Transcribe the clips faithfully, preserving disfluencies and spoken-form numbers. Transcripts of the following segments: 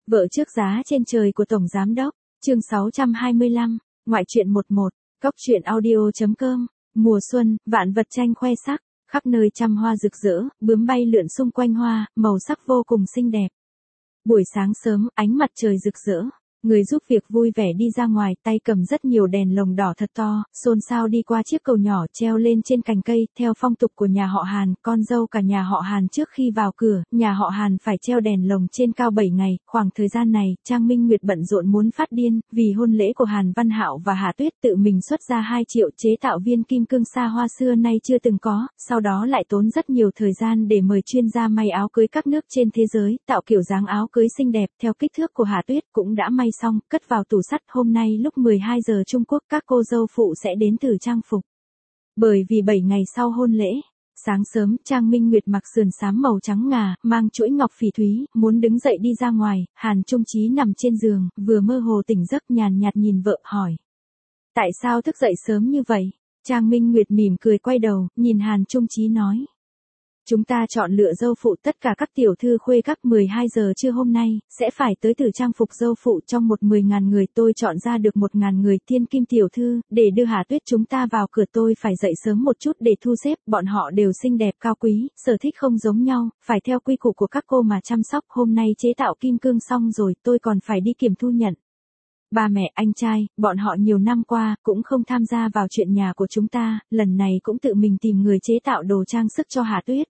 Vợ trước giá trên trời của Tổng Giám Đốc, chương sáu trăm hai mươi lăm, ngoại truyện một một, cóc truyện audio chấm com, mùa xuân, vạn vật tranh khoe sắc, khắp nơi trăm hoa rực rỡ, bướm bay lượn xung quanh hoa, màu sắc vô cùng xinh đẹp. Buổi sáng sớm, ánh mặt trời rực rỡ, người giúp việc vui vẻ đi ra ngoài, tay cầm rất nhiều đèn lồng đỏ thật to, xôn xao đi qua chiếc cầu nhỏ treo lên trên cành cây. Theo phong tục của nhà họ Hàn, con dâu cả nhà họ Hàn trước khi vào cửa, nhà họ Hàn phải treo đèn lồng trên cao bảy ngày. Khoảng thời gian này, Trang Minh Nguyệt bận rộn muốn phát điên, vì hôn lễ của Hàn Văn Hạo và Hạ Tuyết, tự mình xuất ra hai triệu chế tạo viên kim cương sa hoa xưa nay chưa từng có, sau đó lại tốn rất nhiều thời gian để mời chuyên gia may áo cưới các nước trên thế giới, tạo kiểu dáng áo cưới xinh đẹp theo kích thước của Hạ Tuyết, cũng đã may xong, cất vào tủ sắt. Hôm nay lúc mười hai giờ Trung Quốc, các cô dâu phụ sẽ đến thử trang phục. Bởi vì bảy ngày sau hôn lễ, sáng sớm, Trang Minh Nguyệt mặc sườn xám màu trắng ngà, mang chuỗi ngọc phỉ thúy, muốn đứng dậy đi ra ngoài. Hàn Trung Chí nằm trên giường, vừa mơ hồ tỉnh giấc, nhàn nhạt nhìn vợ hỏi: tại sao thức dậy sớm như vậy? Trang Minh Nguyệt mỉm cười quay đầu, nhìn Hàn Trung Chí nói: chúng ta chọn lựa dâu phụ, tất cả các tiểu thư khuê các mười hai giờ trưa hôm nay, sẽ phải tới thử trang phục dâu phụ. Trong một mười ngàn người tôi chọn ra được một ngàn người thiên kim tiểu thư, để đưa Hà Tuyết chúng ta vào cửa. Tôi phải dậy sớm một chút để thu xếp, bọn họ đều xinh đẹp cao quý, sở thích không giống nhau, phải theo quy củ của các cô mà chăm sóc. Hôm nay chế tạo kim cương xong rồi, tôi còn phải đi kiểm thu nhận. Ba mẹ, anh trai, bọn họ nhiều năm qua, cũng không tham gia vào chuyện nhà của chúng ta, lần này cũng tự mình tìm người chế tạo đồ trang sức cho Hà Tuyết.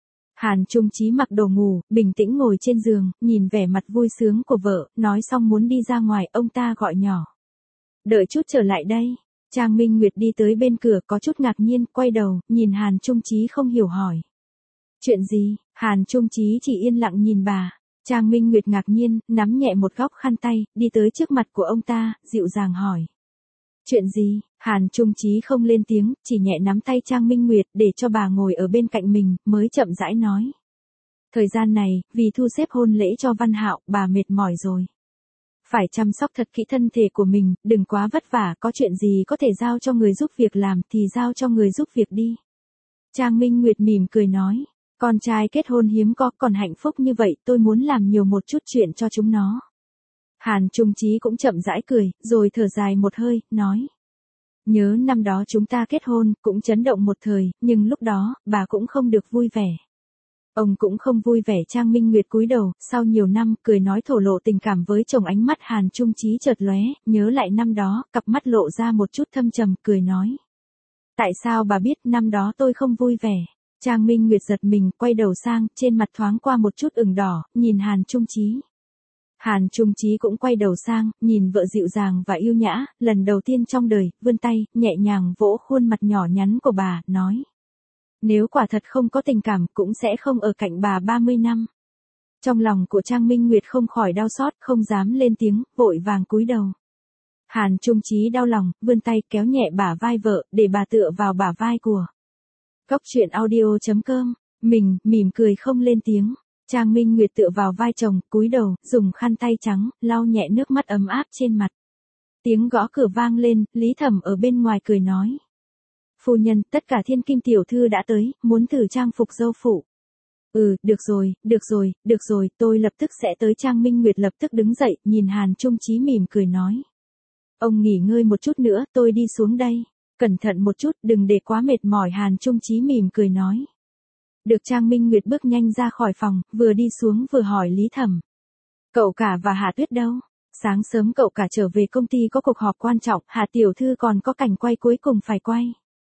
Hàn Trung Chí mặc đồ ngủ, bình tĩnh ngồi trên giường, nhìn vẻ mặt vui sướng của vợ, nói xong muốn đi ra ngoài, ông ta gọi nhỏ: đợi chút trở lại đây. Trang Minh Nguyệt đi tới bên cửa, có chút ngạc nhiên, quay đầu, nhìn Hàn Trung Chí không hiểu hỏi: chuyện gì? Hàn Trung Chí chỉ yên lặng nhìn bà. Trang Minh Nguyệt ngạc nhiên, nắm nhẹ một góc khăn tay, đi tới trước mặt của ông ta, dịu dàng hỏi: chuyện gì? Hàn Trung Chí không lên tiếng, chỉ nhẹ nắm tay Trang Minh Nguyệt để cho bà ngồi ở bên cạnh mình, mới chậm rãi nói: thời gian này, vì thu xếp hôn lễ cho Văn Hạo, bà mệt mỏi rồi. Phải chăm sóc thật kỹ thân thể của mình, đừng quá vất vả, có chuyện gì có thể giao cho người giúp việc làm thì giao cho người giúp việc đi. Trang Minh Nguyệt mỉm cười nói: con trai kết hôn hiếm có, còn hạnh phúc như vậy, tôi muốn làm nhiều một chút chuyện cho chúng nó. Hàn Trung Chí cũng chậm rãi cười, rồi thở dài một hơi, nói: nhớ năm đó chúng ta kết hôn, cũng chấn động một thời, nhưng lúc đó, bà cũng không được vui vẻ. Ông cũng không vui vẻ. Trang Minh Nguyệt cúi đầu, sau nhiều năm, cười nói thổ lộ tình cảm với chồng. Ánh mắt Hàn Trung Chí chợt lóe, nhớ lại năm đó, cặp mắt lộ ra một chút thâm trầm, cười nói: tại sao bà biết năm đó tôi không vui vẻ? Trang Minh Nguyệt giật mình, quay đầu sang, trên mặt thoáng qua một chút ửng đỏ, nhìn Hàn Trung Chí. Hàn Trung Chí cũng quay đầu sang, nhìn vợ dịu dàng và yêu nhã, lần đầu tiên trong đời, vươn tay, nhẹ nhàng vỗ khuôn mặt nhỏ nhắn của bà, nói: nếu quả thật không có tình cảm, cũng sẽ không ở cạnh bà ba mươi năm. Trong lòng của Trang Minh Nguyệt không khỏi đau xót, không dám lên tiếng, vội vàng cúi đầu. Hàn Trung Chí đau lòng, vươn tay kéo nhẹ bả vai vợ, để bà tựa vào bả vai của. Cóc truyện audio chấm com, mình, mỉm cười không lên tiếng. Trang Minh Nguyệt tựa vào vai chồng, cúi đầu, dùng khăn tay trắng, lau nhẹ nước mắt ấm áp trên mặt. Tiếng gõ cửa vang lên, Lý Thẩm ở bên ngoài cười nói: phu nhân, tất cả thiên kim tiểu thư đã tới, muốn thử trang phục dâu phụ. Ừ, được rồi, được rồi, được rồi, tôi lập tức sẽ tới. Trang Minh Nguyệt lập tức đứng dậy, nhìn Hàn Trung Chí mỉm cười nói: ông nghỉ ngơi một chút nữa, tôi đi xuống đây. Cẩn thận một chút, đừng để quá mệt mỏi. Hàn Trung Chí mỉm cười nói. Được. Trang Minh Nguyệt bước nhanh ra khỏi phòng, vừa đi xuống vừa hỏi Lý Thẩm: cậu cả và Hạ Tuyết đâu? Sáng sớm cậu cả trở về công ty có cuộc họp quan trọng, Hạ tiểu thư còn có cảnh quay cuối cùng phải quay.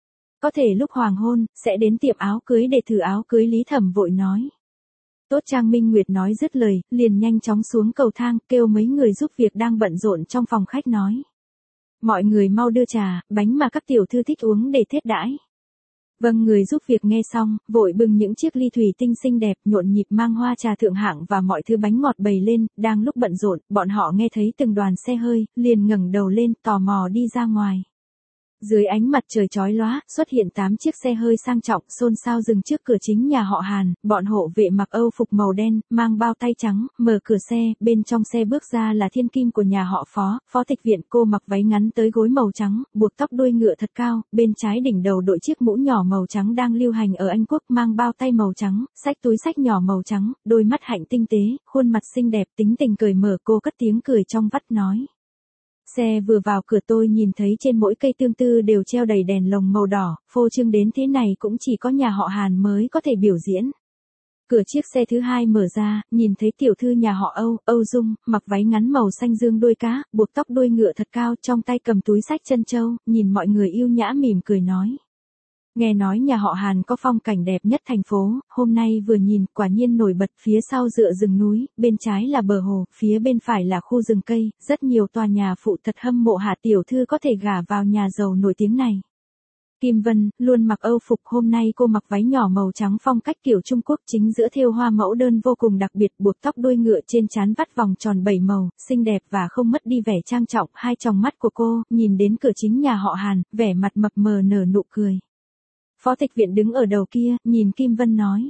Có thể lúc hoàng hôn, sẽ đến tiệm áo cưới để thử áo cưới. Lý Thẩm vội nói. Tốt. Trang Minh Nguyệt nói dứt lời, liền nhanh chóng xuống cầu thang, kêu mấy người giúp việc đang bận rộn trong phòng khách nói: mọi người mau đưa trà, bánh mà các tiểu thư thích uống để thiết đãi. Vâng. Người giúp việc nghe xong, vội bưng những chiếc ly thủy tinh xinh đẹp, nhộn nhịp mang hoa trà thượng hạng và mọi thứ bánh ngọt bày lên. Đang lúc bận rộn, bọn họ nghe thấy từng đoàn xe hơi, liền ngẩng đầu lên, tò mò đi ra ngoài. Dưới ánh mặt trời chói lóa, xuất hiện tám chiếc xe hơi sang trọng, xôn xao dừng trước cửa chính nhà họ Hàn, bọn hộ vệ mặc âu phục màu đen, mang bao tay trắng, mở cửa xe, bên trong xe bước ra là thiên kim của nhà họ Phó, Phó Tịch Viện. Cô mặc váy ngắn tới gối màu trắng, buộc tóc đuôi ngựa thật cao, bên trái đỉnh đầu đội chiếc mũ nhỏ màu trắng đang lưu hành ở Anh Quốc, mang bao tay màu trắng, xách túi xách nhỏ màu trắng, đôi mắt hạnh tinh tế, khuôn mặt xinh đẹp, tính tình cởi mở. Cô cất tiếng cười trong vắt nói. Xe vừa vào cửa tôi nhìn thấy trên mỗi cây tương tư đều treo đầy đèn lồng màu đỏ, phô trương đến thế này cũng chỉ có nhà họ Hàn mới có thể biểu diễn. Cửa chiếc xe thứ hai mở ra, nhìn thấy tiểu thư nhà họ Âu, Âu Dung, mặc váy ngắn màu xanh dương đuôi cá, buộc tóc đuôi ngựa thật cao, trong tay cầm túi xách chân châu, nhìn mọi người yêu nhã mỉm cười nói. Nghe nói nhà họ Hàn có phong cảnh đẹp nhất thành phố, hôm nay vừa nhìn, quả nhiên nổi bật, phía sau dựa rừng núi, bên trái là bờ hồ, phía bên phải là khu rừng cây, rất nhiều tòa nhà phụ, thật hâm mộ Hạ tiểu thư có thể gả vào nhà giàu nổi tiếng này. Kim Vân, luôn mặc âu phục, hôm nay cô mặc váy nhỏ màu trắng phong cách kiểu Trung Quốc, chính giữa thêu hoa mẫu đơn vô cùng đặc biệt, buộc tóc đuôi ngựa, trên trán vắt vòng tròn bảy màu, xinh đẹp và không mất đi vẻ trang trọng. Hai tròng mắt của cô, nhìn đến cửa chính nhà họ Hàn, vẻ mặt mập mờ nở nụ cười. Phó Tịch Viện đứng ở đầu kia, nhìn Kim Vân nói.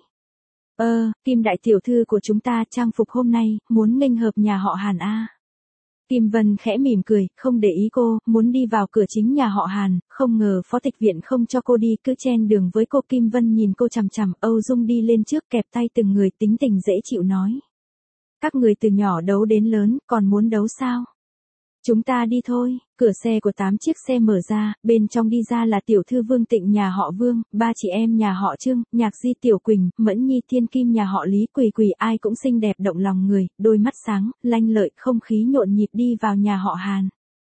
Ơ, Kim đại tiểu thư của chúng ta trang phục hôm nay, muốn nghênh hợp nhà họ Hàn a. Kim Vân khẽ mỉm cười, không để ý cô, muốn đi vào cửa chính nhà họ Hàn, không ngờ Phó Tịch Viện không cho cô đi, cứ chen đường với cô. Kim Vân nhìn cô chằm chằm, Âu Dung đi lên trước kẹp tay từng người, tính tình dễ chịu nói. Các người từ nhỏ đấu đến lớn, còn muốn đấu sao? Chúng ta đi thôi. Cửa xe của tám chiếc xe mở ra, bên trong đi ra là tiểu thư Vương Tịnh nhà họ Vương, ba chị em nhà họ Trương, Nhạc Di, Tiểu Quỳnh, Mẫn Nhi, Thiên Kim nhà họ Lý, Quỳ Quỳ, ai cũng xinh đẹp động lòng người, đôi mắt sáng, lanh lợi, không khí nhộn nhịp đi vào nhà họ Hàn.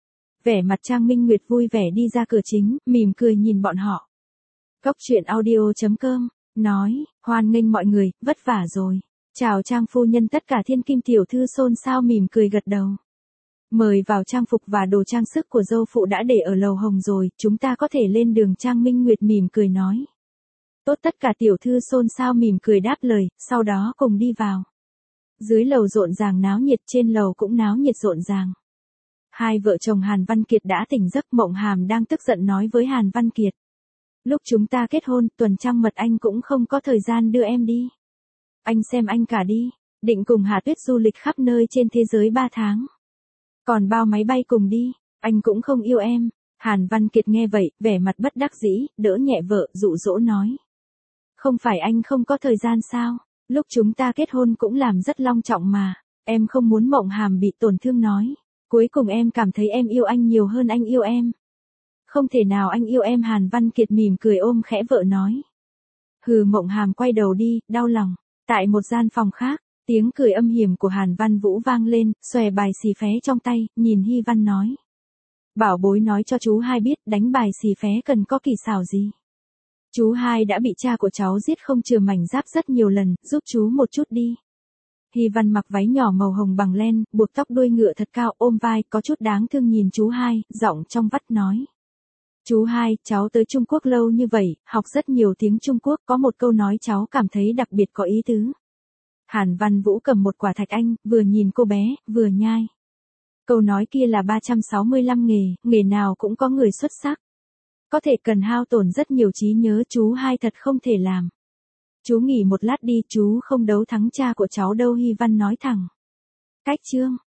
Vẻ mặt Trang Minh Nguyệt vui vẻ đi ra cửa chính, mỉm cười nhìn bọn họ. Cốc truyện audio chấm com, nói, hoan nghênh mọi người, vất vả rồi. Chào Trang phu nhân. Tất cả thiên kim tiểu thư xôn xao mỉm cười gật đầu. Mời vào, trang phục và đồ trang sức của dâu phụ đã để ở lầu hồng rồi, chúng ta có thể lên đường. Trang Minh Nguyệt mỉm cười nói. Tốt, tất cả tiểu thư xôn xao mỉm cười đáp lời, sau đó cùng đi vào. Dưới lầu rộn ràng náo nhiệt, trên lầu cũng náo nhiệt rộn ràng. Hai vợ chồng Hàn Văn Kiệt đã tỉnh giấc, Mộng Hàm đang tức giận nói với Hàn Văn Kiệt. Lúc chúng ta kết hôn, tuần trăng mật anh cũng không có thời gian đưa em đi. Anh xem anh cả đi, định cùng Hà Tuyết du lịch khắp nơi trên thế giới ba tháng. Còn bao máy bay cùng đi, anh cũng không yêu em. Hàn Văn Kiệt nghe vậy, vẻ mặt bất đắc dĩ, đỡ nhẹ vợ, dụ dỗ nói. Không phải anh không có thời gian sao, lúc chúng ta kết hôn cũng làm rất long trọng mà, em không muốn. Mộng Hàm bị tổn thương nói. Cuối cùng em cảm thấy em yêu anh nhiều hơn anh yêu em. Không thể nào anh yêu em. Hàn Văn Kiệt mỉm cười ôm khẽ vợ nói. Hừ. Mộng Hàm quay đầu đi, đau lòng. Tại một gian phòng khác, tiếng cười âm hiểm của Hàn Văn Vũ vang lên, xòe bài xì phé trong tay, nhìn Hy Văn nói. Bảo bối nói cho chú hai biết, đánh bài xì phé cần có kỳ xảo gì. Chú hai đã bị cha của cháu giết không chừa mảnh giáp rất nhiều lần, giúp chú một chút đi. Hy Văn mặc váy nhỏ màu hồng bằng len, buộc tóc đuôi ngựa thật cao, ôm vai, có chút đáng thương nhìn chú hai, giọng trong vắt nói. Chú hai, cháu tới Trung Quốc lâu như vậy, học rất nhiều tiếng Trung Quốc, có một câu nói cháu cảm thấy đặc biệt có ý tứ. Hàn Văn Vũ cầm một quả thạch anh, vừa nhìn cô bé, vừa nhai. Câu nói kia là ba trăm sáu mươi lăm nghề, nghề nào cũng có người xuất sắc. Có thể cần hao tổn rất nhiều trí nhớ, chú hai thật không thể làm. Chú nghỉ một lát đi, chú không đấu thắng cha của cháu đâu. Hy Văn nói thẳng. Cách chương.